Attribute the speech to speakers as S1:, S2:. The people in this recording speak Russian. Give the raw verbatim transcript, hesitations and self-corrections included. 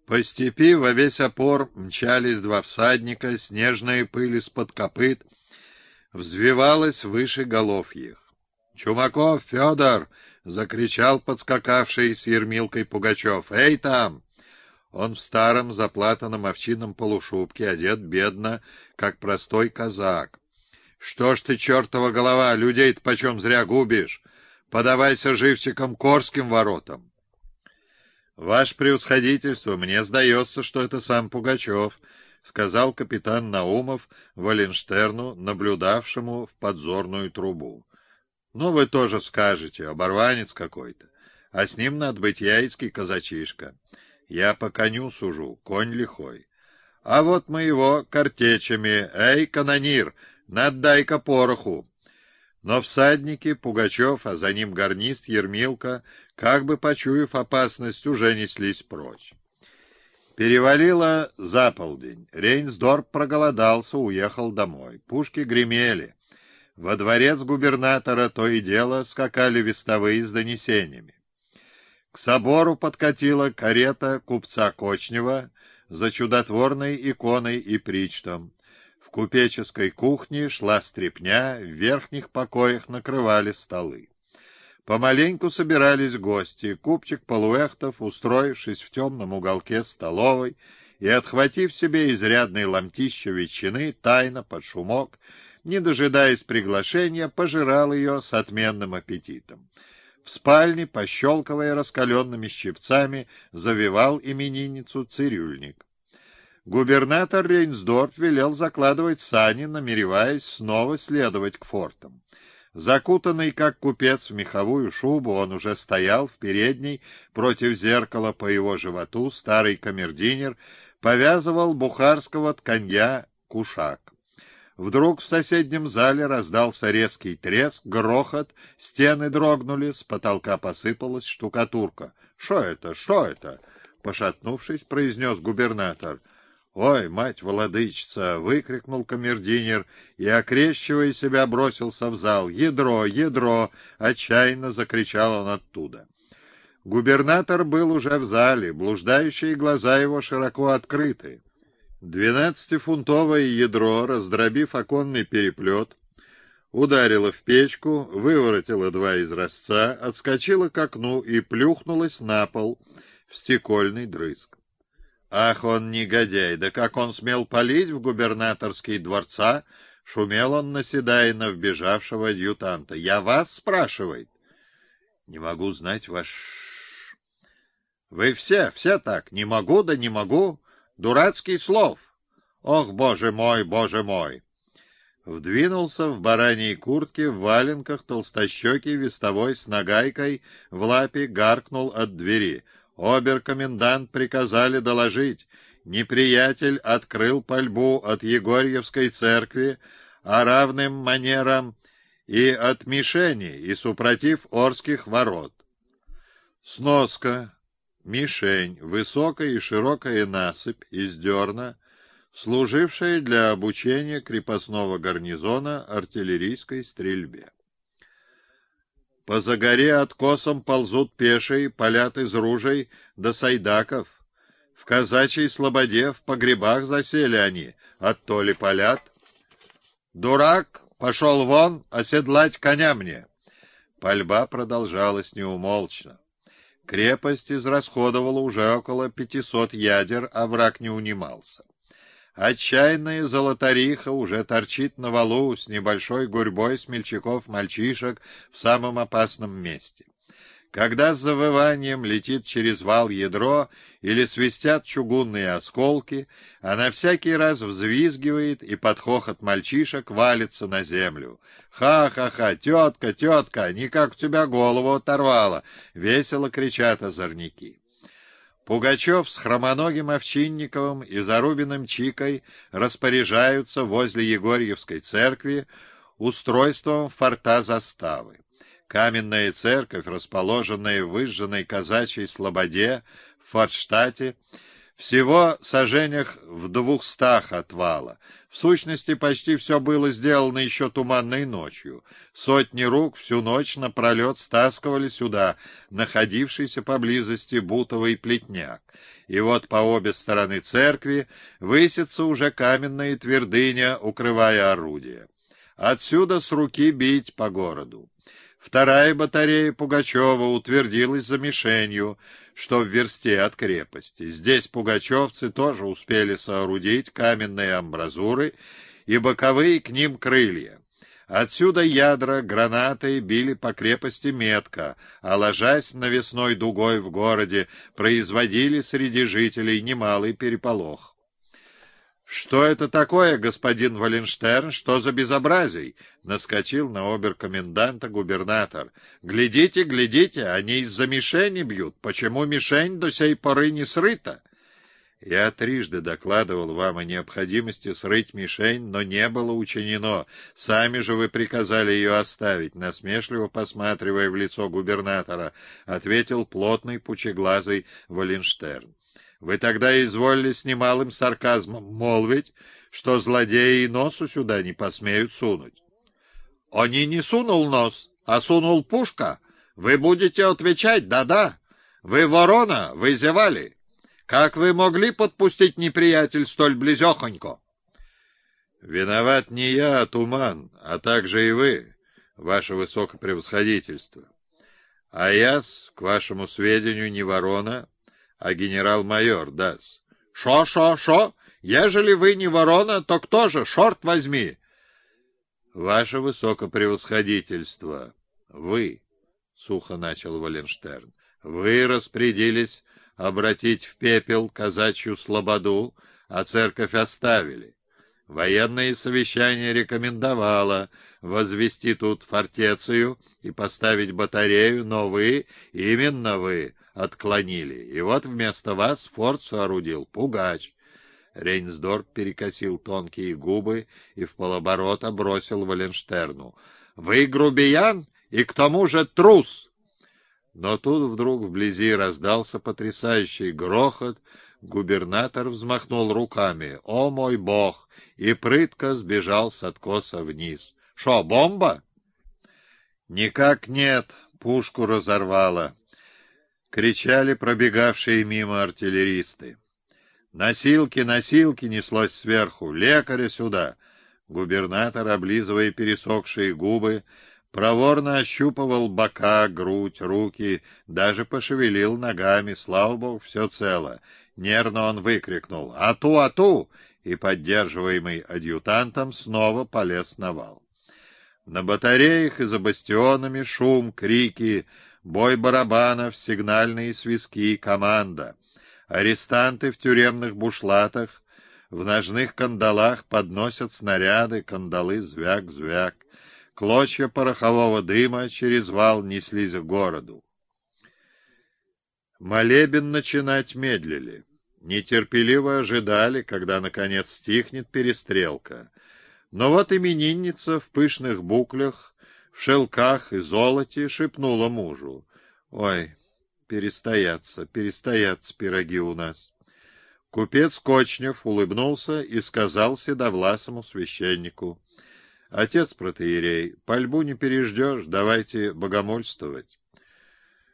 S1: По степи во весь опор мчались два всадника, снежная пыль из-под копыт взвивалась выше голов их. «Чумаков, Федор!» — закричал подскакавший с Ермилкой Пугачев. «Эй, там!» Он в старом заплатанном овчинном полушубке, одет бедно, как простой казак. «Что ж ты, чертова голова, людей-то почем зря губишь? Подавайся живчиком к Орским воротам!» «Ваше превосходительство, мне сдается, что это сам Пугачев», — сказал капитан Наумов Валенштерну, наблюдавшему в подзорную трубу. «Ну, вы тоже скажете, оборванец какой-то, а с ним надо быть яицкий казачишка. Я по коню сужу, конь лихой. А вот мы его картечами. Эй, канонир, надай-ка пороху!» Но всадники, Пугачев, а за ним гарнист Ермилка, как бы почуяв опасность, уже неслись прочь. Перевалило за полдень. Рейнсдорп проголодался, уехал домой. Пушки гремели. Во дворец губернатора то и дело скакали вестовые с донесениями. К собору подкатила карета купца Кочнева за чудотворной иконой и причтом. В купеческой кухне шла стряпня, в верхних покоях накрывали столы. Помаленьку собирались гости. Купчик Полуэхтов, устроившись в темном уголке столовой и отхватив себе изрядные ломтища ветчины, тайно, под шумок, не дожидаясь приглашения, пожирал ее с отменным аппетитом. В спальне, пощелкивая раскаленными щипцами, завивал именинницу цирюльник. Губернатор Рейнсдорф велел закладывать сани, намереваясь снова следовать к фортам. Закутанный, как купец, в меховую шубу, он уже стоял в передней против зеркала. По его животу старый камердинер повязывал бухарского тканья кушак. Вдруг в соседнем зале раздался резкий треск, грохот, стены дрогнули, с потолка посыпалась штукатурка. «Шо это? Шо это?» — пошатнувшись, произнес губернатор. «Ой, мать-владычица!» — выкрикнул камердинер и, окрещивая себя, бросился в зал. «Ядро! Ядро!» — отчаянно закричал он оттуда. Губернатор был уже в зале, блуждающие глаза его широко открыты. Двенадцатифунтовое ядро, раздробив оконный переплет, ударило в печку, выворотило два изразца, отскочило к окну и плюхнулось на пол в стекольный дрызг. «Ах, он негодяй! Да как он смел палить в губернаторские дворца!» — шумел он, наседая на вбежавшего адъютанта. «Я вас спрашивает?» «Не могу знать ваш...» «Вы все, все так. Не могу, да не могу. Дурацкий слов. Ох, боже мой, боже мой!» Вдвинулся в бараньей куртке, в валенках, толстощекий вестовой с нагайкой в лапе гаркнул от двери. Обер-комендант приказали доложить. Неприятель открыл пальбу от Егорьевской церкви, а равным манерам и от мишени, и супротив Орских ворот. Сноска. Мишень. Высокая и широкая насыпь из дерна, служившая для обучения крепостного гарнизона артиллерийской стрельбе. По загоре откосом ползут пешие, палят из ружей до сайдаков. В казачьей слободе в погребах засели они, оттто ли палят. «Дурак, пошел вон, оседлать коня мне!» Пальба продолжалась неумолчно. Крепость израсходовала уже около пятисот ядер, а враг не унимался. Отчаянная золотариха уже торчит на валу с небольшой гурьбой смельчаков-мальчишек в самом опасном месте. Когда с завыванием летит через вал ядро или свистят чугунные осколки, она всякий раз взвизгивает и под хохот мальчишек валится на землю. «Ха-ха-ха! Тетка, тетка! Никак у тебя голову оторвало!» — весело кричат озорники. Пугачев с хромоногим Овчинниковым и Зарубиным Чикой распоряжаются возле Егорьевской церкви устройством форта заставы. Каменная церковь, расположенная в выжженной казачьей слободе в Форштадте, всего саженях в двухстах от вала. В сущности, почти все было сделано еще туманной ночью. Сотни рук всю ночь напролет стаскивали сюда находившийся поблизости бутовый плетняк. И вот по обе стороны церкви высится уже каменная твердыня, укрывая орудия. Отсюда с руки бить по городу. Вторая батарея Пугачева утвердилась за мишенью, что в версте от крепости. Здесь пугачевцы тоже успели соорудить каменные амбразуры и боковые к ним крылья. Отсюда ядра, гранаты били по крепости метко, а ложась навесной дугой в городе, производили среди жителей немалый переполох. «Что это такое, господин Валенштерн? Что за безобразие?» — наскочил на обер-коменданта губернатор. «Глядите, глядите, они из-за мишени бьют. Почему мишень до сей поры не срыта?» «Я трижды докладывал вам о необходимости срыть мишень, но не было учинено. Сами же вы приказали ее оставить», — насмешливо посматривая в лицо губернатора, ответил плотный пучеглазый Валенштерн. «Вы тогда изволили с немалым сарказмом молвить, что злодеи и носу сюда не посмеют сунуть». «Они не сунул нос, а сунул пушка. Вы будете отвечать, да-да. Вы ворона, вы зевали. Как вы могли подпустить неприятель столь близехонько?» «Виноват не я, а туман, а также и вы, ваше высокопревосходительство. А я, к вашему сведению, не ворона, а генерал-майор, да-с». «Шо, шо, шо? Ежели вы не ворона, то кто же, шорт возьми?» «Ваше высокопревосходительство, вы, — сухо начал Валенштерн, — вы распорядились обратить в пепел казачью слободу, а церковь оставили. Военное совещание рекомендовало возвести тут фортецию и поставить батарею, но вы, именно вы, отклонили. И вот вместо вас форт соорудил Пугач». Рейнсдорф перекосил тонкие губы и в полоборота бросил Валенштерну: «Вы грубиян и к тому же трус!» Но тут вдруг вблизи раздался потрясающий грохот. Губернатор взмахнул руками: «О мой бог!» и прытко сбежал с откоса вниз. «Шо, бомба?» «Никак нет, пушку разорвало», — кричали пробегавшие мимо артиллеристы. «Носилки, носилки!» — неслось сверху. «Лекаря сюда!» Губернатор, облизывая пересохшие губы, проворно ощупывал бока, грудь, руки, даже пошевелил ногами. Слава богу, все цело. Нервно он выкрикнул: «Ату, ату!» и, поддерживаемый адъютантом, снова полез на вал. На батареях и за бастионами шум, крики, бой барабанов, сигнальные свистки, команда. Арестанты в тюремных бушлатах, в ножных кандалах подносят снаряды, кандалы звяк-звяк. Клочья порохового дыма через вал неслись к городу. Молебен начинать медлили. Нетерпеливо ожидали, когда, наконец, стихнет перестрелка. Но вот именинница в пышных буклях, в шелках и золоте шепнула мужу: «Ой, перестоятся, перестоятся пироги у нас». Купец Кочнев улыбнулся и сказал седовласому священнику: «Отец протоиерей, пальбу не переждешь, давайте богомольствовать».